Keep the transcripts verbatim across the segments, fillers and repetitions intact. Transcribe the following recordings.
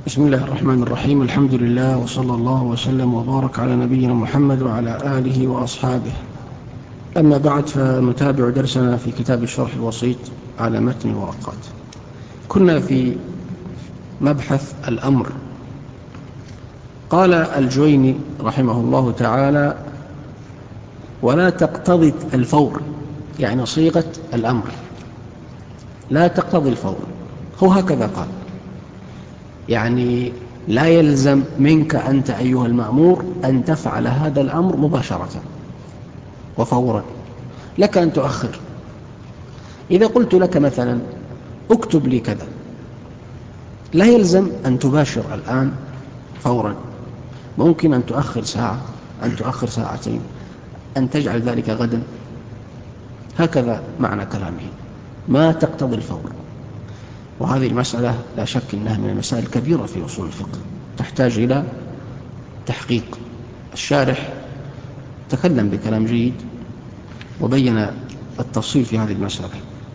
بسم الله الرحمن الرحيم. الحمد لله وصلى الله وسلم وبارك على نبينا محمد وعلى آله وأصحابه. أما بعد، فنتابع درسنا في كتاب الشرح الوسيط على متن الورقات. كنا في مبحث الأمر. قال الجويني رحمه الله تعالى: ولا تقتضي الفور، يعني صيغة الأمر لا تقتضي الفور. هو هكذا قال، يعني لا يلزم منك أنت أيها المأمور أن تفعل هذا الأمر مباشرة وفورا، لك أن تؤخر. إذا قلت لك مثلا اكتب لي كذا، لا يلزم أن تباشر الآن فورا، ممكن أن تؤخر ساعة، أن تؤخر ساعتين، أن تجعل ذلك غدا. هكذا معنى كلامه، ما تقتضي الفور. وهذه المسألة لا شك أنها من المسائل الكبيرة في أصول الفقه، تحتاج إلى تحقيق. الشارح تكلم بكلام جيد وبين التفصيل في هذه المسألة.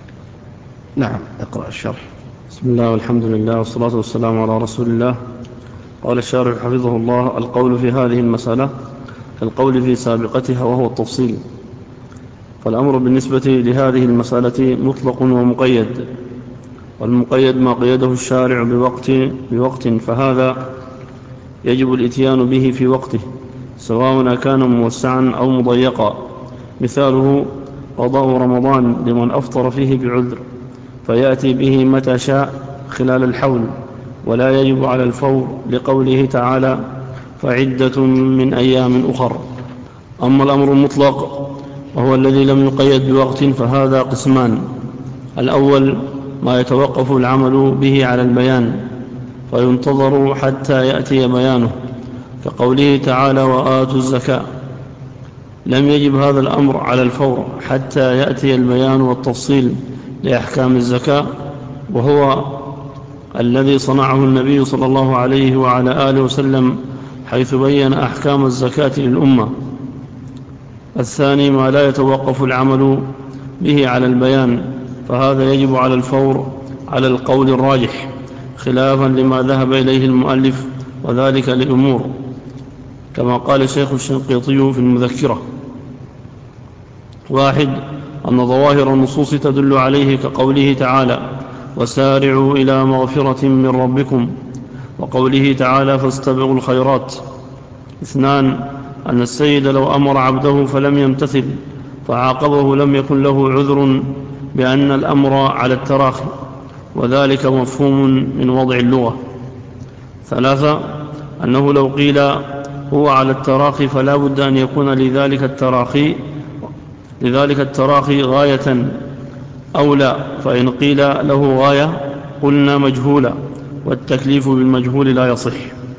نعم، اقرأ الشرح. بسم الله والحمد لله والصلاة والسلام على رسول الله. قال الشارح حفظه الله: القول في هذه المسألة كالقول في سابقتها وهو التفصيل. فالأمر بالنسبة لهذه المسألة مطلق ومقيد، والمقيد ما قيده الشارع بوقت, بوقت فهذا يجب الاتيان به في وقته، سواء كان موسعا أو مضيقا. مثاله قضاء رمضان لمن أفطر فيه بعذر، فيأتي به متى شاء خلال الحول، ولا يجب على الفور لقوله تعالى: فعدة من أيام أخر. أما الأمر المطلق وهو الذي لم يقيد بوقت فهذا قسمان: الأول ما يتوقف العمل به على البيان، فينتظر حتى يأتي بيانه، كقوله تعالى: وآتوا الزكاة. لم يجب هذا الأمر على الفور حتى يأتي البيان والتفصيل لأحكام الزكاة، وهو الذي صنعه النبي صلى الله عليه وعلى آله وسلم، حيث بين أحكام الزكاة للأمة. الثاني ما لا يتوقف العمل به على البيان، فهذا يجب على الفور على القول الراجح، خلافا لما ذهب إليه المؤلف، وذلك لأمور، كما قال الشيخ الشنقيطي في المذكرة: واحد، أن ظواهر النصوص تدل عليه، كقوله تعالى: وسارعوا إلى مغفرة من ربكم، وقوله تعالى: فاستبقوا الخيرات. اثنان، أن السيد لو أمر عبده فلم يمتثل فعاقبه لم يكن له عذر بأن الأمر على التراخي، وذلك مفهوم من وضع اللغة. ثلاثة، أنه لو قيل هو على التراخي فلا بد أن يكون لذلك التراخي لذلك التراخي غاية أو لا، فإن قيل له غاية قلنا مجهولة، والتكليف بالمجهول لا يصح.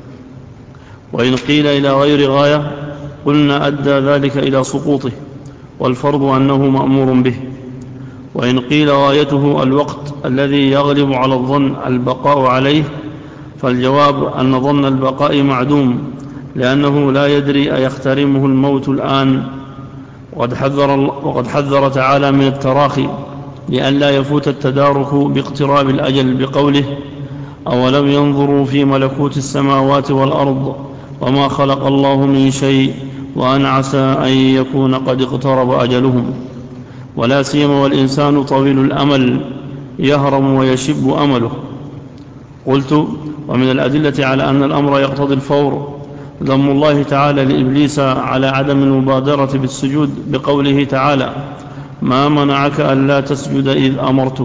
وإن قيل إلى غير غاية قلنا أدى ذلك إلى سقوطه، والفرض أنه مأمور به. وإن قيل غايته الوقت الذي يغلب على الظن البقاء عليه، فالجواب أن ظن البقاء معدوم، لأنه لا يدري أيخترمه الموت الآن. وقد حذر, وقد حذر تعالى من التراخي لئلا يفوت التدارك باقتراب الأجل، بقوله: أولم ينظروا في ملكوت السماوات والأرض وما خلق الله من شيء وأن عسى أن يكون قد اقترب أجلهم. ولا سيما والإنسان طويل الأمل يهرم ويشب أمله. قلت: ومن الأدلة على أن الأمر يقتضي الفور ذم الله تعالى لإبليس على عدم المبادرة بالسجود، بقوله تعالى: ما منعك ألا تسجد إذ أمرتك،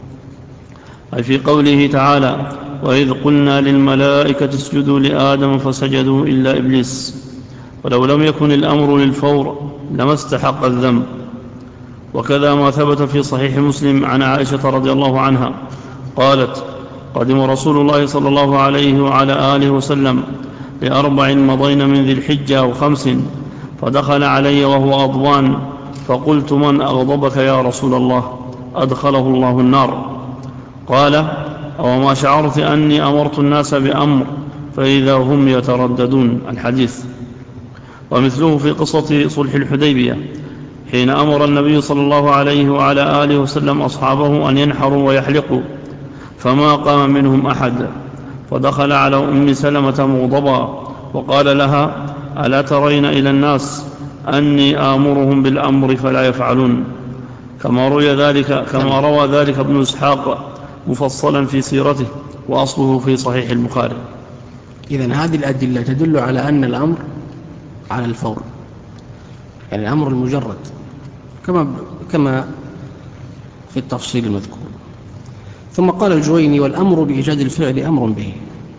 أي في قوله تعالى: وإذ قلنا للملائكة اسجدوا لآدم فسجدوا إلا إبليس. ولو لم يكن الأمر للفور لما استحق الذنب. وكذا ما ثبت في صحيح مسلم عن عائشة رضي الله عنها قالت: قدم رسول الله صلى الله عليه وعلى آله وسلم لأربع مضين من ذي الحجة وخمس، فدخل علي وهو غضبان، فقلت: من أغضبك يا رسول الله؟ أدخله الله النار. قال: أو ما شعرت أني أمرت الناس بأمر فإذا هم يترددون. الحديث. ومثله في قصة صلح الحديبية، حين أمر النبي صلى الله عليه وعلى آله وسلم أصحابه أن ينحروا ويحلقوا، فما قام منهم أحد، فدخل على أم سلمة مغضبا وقال لها: ألا ترين إلى الناس أني آمرهم بالأمر فلا يفعلون؟ كما روى ذلك, كما روى ذلك ابن إسحاق مفصلا في سيرته، وأصله في صحيح البخاري. إذن هذه الأدلة تدل على أن الأمر على الفور، يعني الأمر المجرد كما, كما في التفصيل المذكور. ثم قال الجويني: والأمر بإيجاد الفعل أمر به،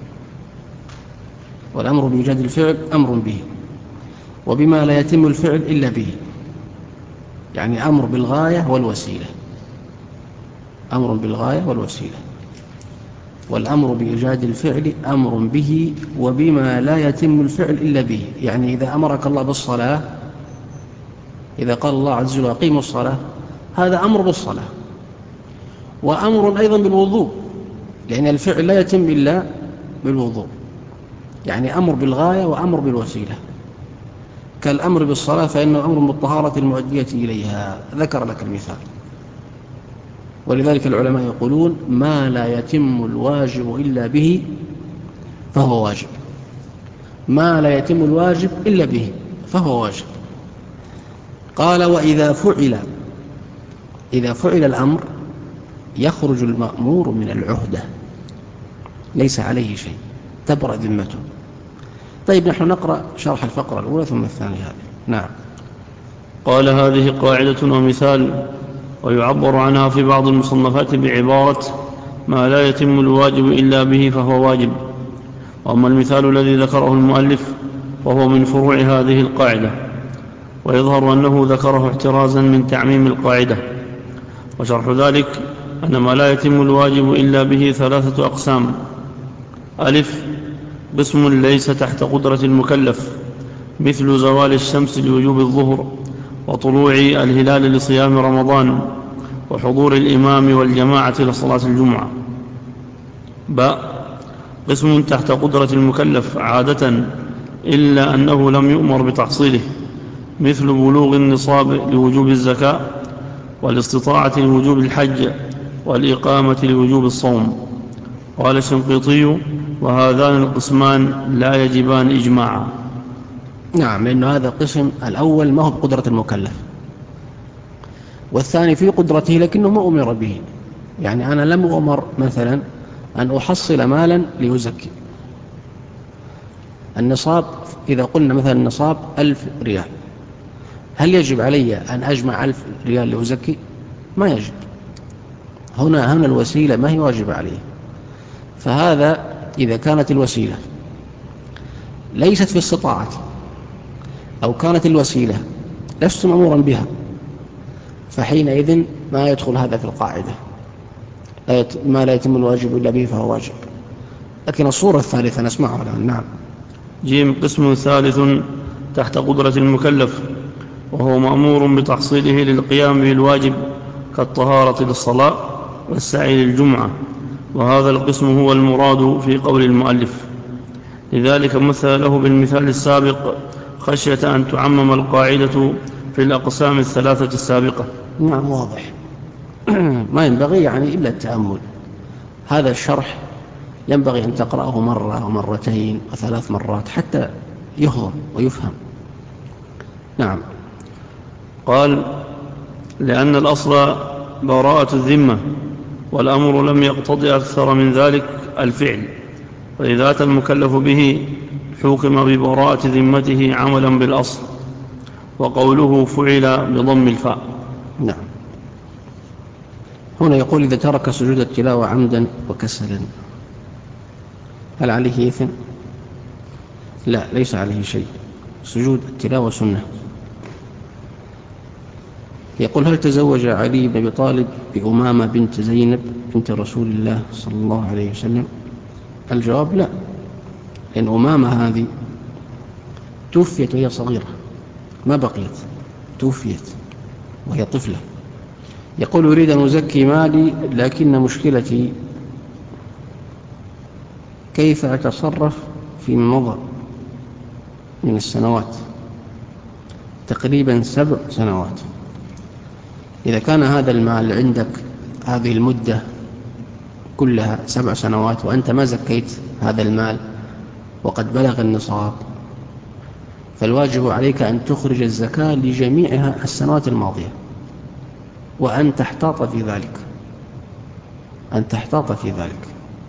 والأمر بإيجاد الفعل أمر به، وبما لا يتم الفعل إلا به، يعني أمر بالغاية والوسيلة، أمر بالغاية والوسيلة. والأمر بإيجاد الفعل أمر به وبما لا يتم الفعل إلا به، يعني إذا أمرك الله بالصلاة، إذا قال الله عز وجل أقيموا الصلاة، هذا أمر بالصلاة، وأمر أيضا بالوضوء، لأن الفعل لا يتم إلا بالوضوء، يعني أمر بالغاية وأمر بالوسيلة. كالأمر بالصلاة فإنه أمر بالطهارة المؤدية إليها، ذكر لك المثال. ولذلك العلماء يقولون: ما لا يتم الواجب إلا به فهو واجب، ما لا يتم الواجب إلا به فهو واجب. قال: وإذا فعل إذا فعل الأمر يخرج المأمور من العهدة، ليس عليه شيء، تبرأ ذمته. طيب، نحن نقرأ شرح الفقرة الأولى ثم الثانية هذه. نعم. قال: هذه قاعدة ومثال، ويعبر عنها في بعض المصنفات بعبارة: ما لا يتم الواجب إلا به فهو واجب. وأما المثال الذي ذكره المؤلف فهو من فروع هذه القاعدة، ويظهر أنه ذكره احترازا من تعميم القاعدة. وشرح ذلك أن ما لا يتم الواجب إلا به ثلاثة أقسام: ألف، قسم ليس تحت قدرة المكلف، مثل زوال الشمس لوجوب الظهر، وطلوع الهلال لصيام رمضان، وحضور الإمام والجماعة لصلاة الجمعة. باء، قسم تحت قدرة المكلف عادة إلا أنه لم يؤمر بتحصيله، مثل بلوغ النصاب لوجوب الزكاة، والاستطاعة لوجوب الحج، والإقامة لوجوب الصوم. قال الشنقيطي: وهذان القسمان لا يجبان إجماعا. نعم، لأن هذا القسم الأول ما هو بقدرة المكلف، والثاني في قدرته لكنه ما أمر به. يعني أنا لم أمر مثلا أن أحصل مالا ليزكي. النصاب، إذا قلنا مثلا النصاب ألف ريال، هل يجب علي أن أجمع ألف ريال ليزكي؟ ما يجب. هنا هنا الوسيلة ما هي واجب عليه. فهذا إذا كانت الوسيلة ليست في استطاعتي، أو كانت الوسيلة لست مأمورا بها، فحينئذ ما يدخل هذا في القاعدة، ما لا يتم الواجب إلا به فهو واجب. لكن الصورة الثالثة نسمعها الآن. نعم. جيم، قسم ثالث تحت قدرة المكلف، وهو مأمور بتحصيله للقيام بالواجب، كالطهارة للصلاة والسعي للجمعة، وهذا القسم هو المراد في قول المؤلف. لذلك مثل له بالمثال السابق، خشية أن تعمم القاعدة في الأقسام الثلاثة السابقة. نعم، واضح. ما ينبغي يعني إلا التأمل. هذا الشرح ينبغي أن تقرأه مرة ومرتين وثلاث مرات حتى يهضم ويفهم. نعم. قال: لأن الأصل براءة الذمة، والأمر لم يقتضي أكثر من ذلك الفعل، فإذا أتى المكلف به حكم ببراءة ذمته عملا بالأصل. وقوله فعل بضم الفاء. نعم. هنا يقول: إذا ترك سجود التلاوة عمدا وكسلا هل عليه إثم؟ لا، ليس عليه شيء. سجود التلاوة سنة. يقول: هل تزوج علي بن أبي طالب بأمامة بنت زينب بنت رسول الله صلى الله عليه وسلم؟ الجواب: لا، لأن أمامة هذه توفيت وهي صغيرة، ما بقيت، توفيت وهي طفلة. يقول: أريد أن أزكي مالي، لكن مشكلتي كيف أتصرف في مضى من السنوات، تقريبا سبع سنوات. إذا كان هذا المال عندك هذه المدة كلها سبع سنوات وأنت ما زكيت هذا المال وقد بلغ النصاب، فالواجب عليك أن تخرج الزكاة لجميعها السنوات الماضية، وأن تحتاط في ذلك أن تحتاط في ذلك.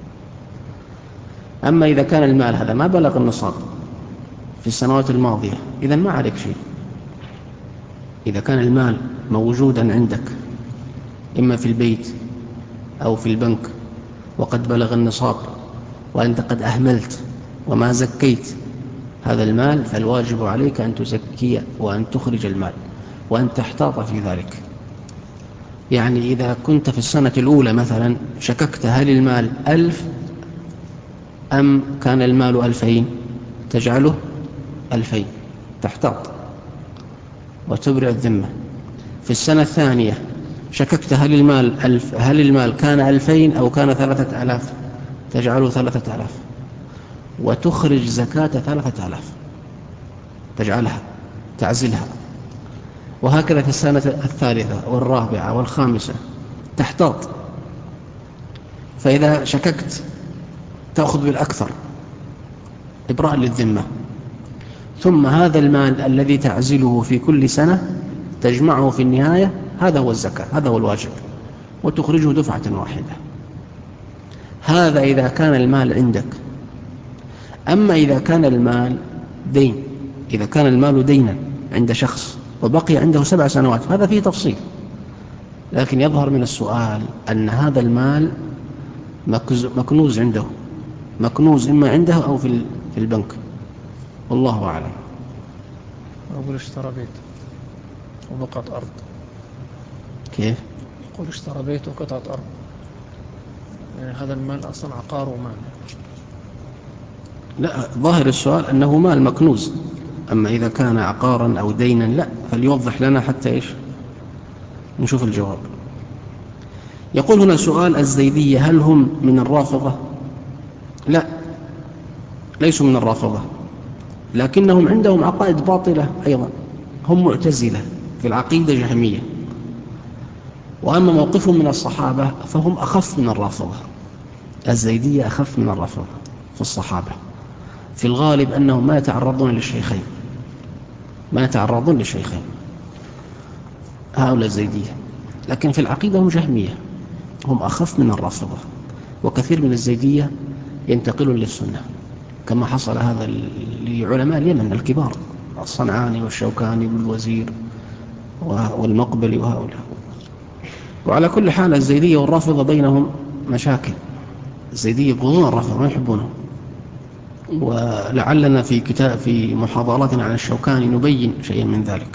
أما إذا كان المال هذا ما بلغ النصاب في السنوات الماضية، إذن ما عليك شيء. إذا كان المال موجودا عندك إما في البيت أو في البنك وقد بلغ النصاب وأنت قد أهملت وما زكيت هذا المال، فالواجب عليك أن تزكي وأن تخرج المال وأن تحتاط في ذلك. يعني إذا كنت في السنة الأولى مثلا شككت هل المال ألف أم كان المال ألفين، تجعله ألفين، تحتاط وتبرئ الذمة. في السنة الثانية شككت هل المال ألف هل المال كان ألفين أو كان ثلاثة آلاف، تجعله ثلاثة آلاف وتخرج زكاة ثلاثة آلاف، تجعلها تعزلها. وهكذا في السنة الثالثة والرابعة والخامسة تحتاط. فإذا شككت تأخذ بالأكثر إبراء للذمة، ثم هذا المال الذي تعزله في كل سنة تجمعه في النهاية، هذا هو الزكاة، هذا هو الواجب، وتخرجه دفعة واحدة. هذا إذا كان المال عندك. أما إذا كان المال دين، إذا كان المال دينا عند شخص وبقي عنده سبع سنوات، هذا فيه تفصيل، لكن يظهر من السؤال أن هذا المال مكنوز عنده، مكنوز إما عنده أو في البنك، والله أعلم. أقول اشترى بيت وبقعة أرض. كيف؟ يقول اشترى بيت وقطعة أرض، يعني هذا المال أصلا عقار ومال. لا، ظاهر السؤال أنه مال مكنوز، أما إذا كان عقارا أو دينا لا، فليوضح لنا حتى إيش نشوف الجواب. يقول هنا سؤال: الزيدية هل هم من الرافضة؟ لا، ليسوا من الرافضة، لكنهم عندهم عقائد باطلة أيضا، هم معتزلة في العقيدة، جهمية. وأما موقفهم من الصحابة فهم أخف من الرافضة. الزيدية أخف من الرافضة في الصحابة، في الغالب أنهم ما يتعرضون للشيخين، ما يتعرضون للشيخين هؤلاء الزيدية، لكن في العقيدة هم جهمية، هم أخف من الرافضة. وكثير من الزيدية ينتقلون للسنة، كما حصل هذا لعلماء اليمن الكبار، الصنعاني والشوكاني والوزير والمقبلي وهؤلاء. وعلى كل حال الزيدية والرافضة بينهم مشاكل. الزيدية يبغضون الرافضة، ما يحبونه. ولعلنا في كتاب في محاضراتنا عن الشوكاني نبين شيئا من ذلك.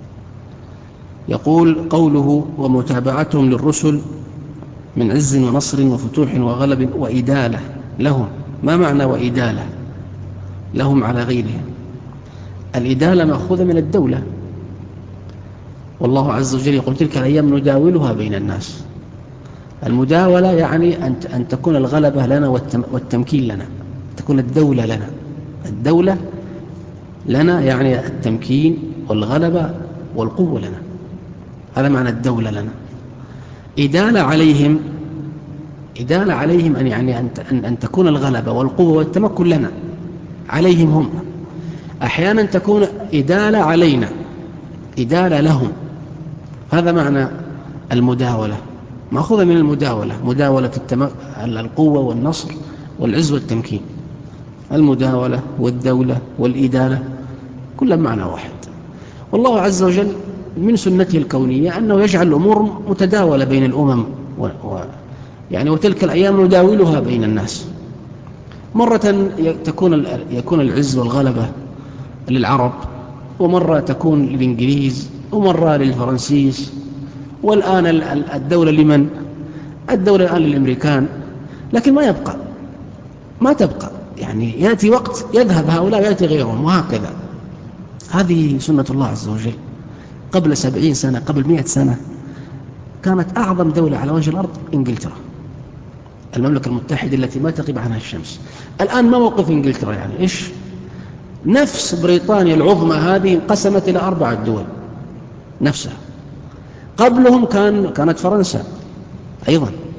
يقول قوله: ومتابعتهم للرسل من عز ونصر وفتوح وغلب وإدالة لهم. ما معنى وإدالة لهم على غيرهم؟ الإدالة مأخوذة من الدولة، والله عز وجل يقول: تلك الأيام نداولها بين الناس. المداولة يعني أن تكون الغلبة لنا والتمكين لنا، تكون الدولة لنا. الدولة لنا يعني التمكين والغلبة والقوة لنا، هذا معنى الدولة لنا. إدالة عليهم، إدالة عليهم أن يعني أن أن تكون الغلبة والقوة والتمكن لنا، عليهم هم. أحيانا تكون إدالة علينا، إدالة لهم. هذا معنى المداولة، مأخوذة من المداولة، مداولة التم... القوة والنصر والعز والتمكين. المداولة والدولة والإدالة كلها معنى واحد. والله عز وجل من سنته الكونية أنه يجعل الأمور متداولة بين الأمم و... و... يعني وتلك الأيام نداولها بين الناس. مرة تكون يكون العز والغلبة للعرب، ومرة تكون للإنجليز، ومرة للفرنسيس، والآن الدولة لمن؟ الدولة الآن للأمريكان. لكن ما يبقى، ما تبقى، يعني يأتي وقت يذهب هؤلاء ويأتي غيرهم، وهكذا. هذه سنة الله عز وجل. قبل سبعين سنة، قبل مئة سنة، كانت أعظم دولة على وجه الأرض إنجلترا، المملكة المتحدة التي ما تغيب عنها الشمس. الآن ما موقف إنجلترا؟ يعني إيش؟ نفس بريطانيا العظمى هذه انقسمت إلى أربعة دول نفسها. قبلهم كان كانت فرنسا أيضا،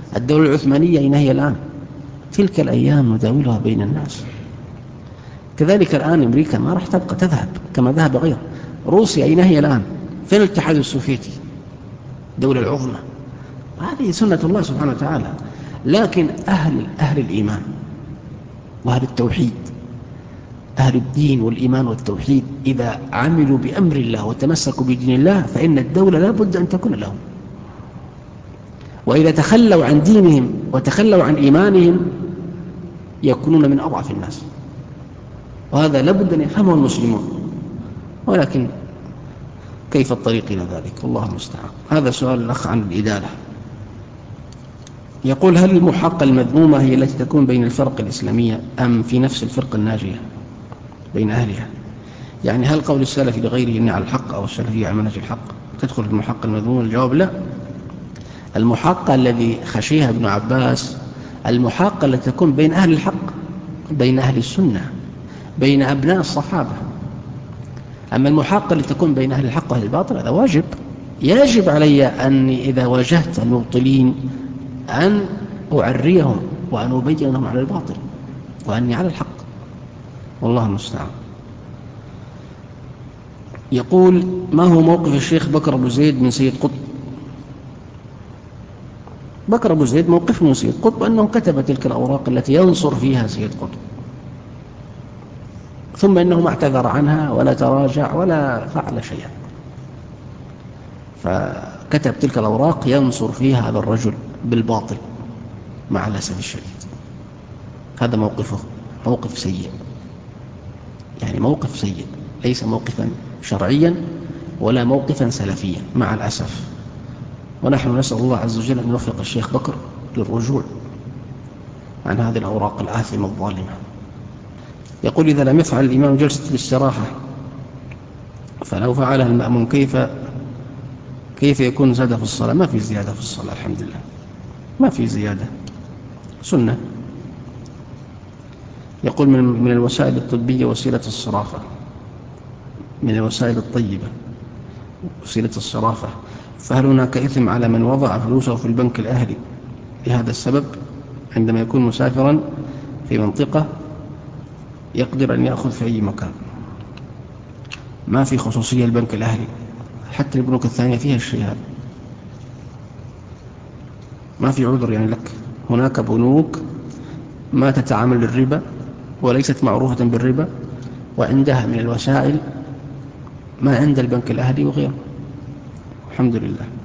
الدولة العثمانية أين هي الآن؟ تلك الأيام نداولها بين الناس. كذلك الآن أمريكا ما راح تبقى، تذهب كما ذهب غيره. روسيا أين هي الآن؟ فين الاتحاد السوفيتي؟ الدولة العظمى. هذه سنة الله سبحانه وتعالى. لكن أهل, أهل الإيمان وأهل التوحيد، أهل الدين والإيمان والتوحيد، إذا عملوا بأمر الله وتمسكوا بدين الله فإن الدولة لا بد أن تكون لهم. وإذا تخلوا عن دينهم وتخلوا عن إيمانهم يكونون من أضعف الناس، وهذا لابد أن يفهمه المسلمون. ولكن كيف الطريق إلى ذلك؟ الله المستعان. هذا سؤال الأخ عن الإدالة. يقول: هل المحاقة المذمومة هي التي تكون بين الفرق الإسلامية أم في نفس الفرق الناجية بين أهلها؟ يعني هل قول السلف لغيره إني على الحق أو السلفية على منهج الحق تدخل في المحاقة المذمومة؟ الجواب لا. المحاقة الذي خشيها ابن عباس المحاقة التي تكون بين أهل الحق، بين أهل السنة، بين أبناء الصحابة. أما المحاقة التي تكون بين أهل الحق وأهل الباطل هذا واجب. يجب علي أني إذا واجهت المبطلين أن أعريهم وأن أبين لهم على الباطل وأني على الحق، والله المستعان. يقول: ما هو موقف الشيخ بكر أبو زيد من سيد قطب؟ بكر أبو زيد موقف من سيد قطب أنه كتب تلك الأوراق التي ينصر فيها سيد قطب، ثم إنه ما اعتذر عنها ولا تراجع ولا فعل شيئا، فكتب تلك الأوراق ينصر فيها هذا الرجل بالباطل مع الأسف الشديد. هذا موقفه موقف سيء، يعني موقف سيء، ليس موقفا شرعيا ولا موقفا سلفيا مع الأسف. ونحن نسأل الله عز وجل أن يوفق الشيخ بكر للرجوع عن هذه الأوراق الآثمة الظالمة. يقول: إذا لم يفعل الإمام جلسة الاستراحة فلو فعلها المأموم كيف كيف يكون زيادة في الصلاة؟ ما في زيادة في الصلاة الحمد لله، ما في زيادة، سنة. يقول: من من الوسائل الطبية وسيلة الصرافة، من الوسائل الطيبة وسيلة الصرافة، فهل هناك إثم على من وضع فلوسه في البنك الأهلي لهذا السبب عندما يكون مسافرا في منطقة يقدر أن يأخذ في أي مكان؟ ما في خصوصية البنك الأهلي، حتى البنوك الثانية فيها الشيء هذا، ما في عذر يعني لك. هناك بنوك ما تتعامل بالربا وليست معروفة بالربا وعندها من الوسائل ما عند البنك الأهلي وغيره، الحمد لله.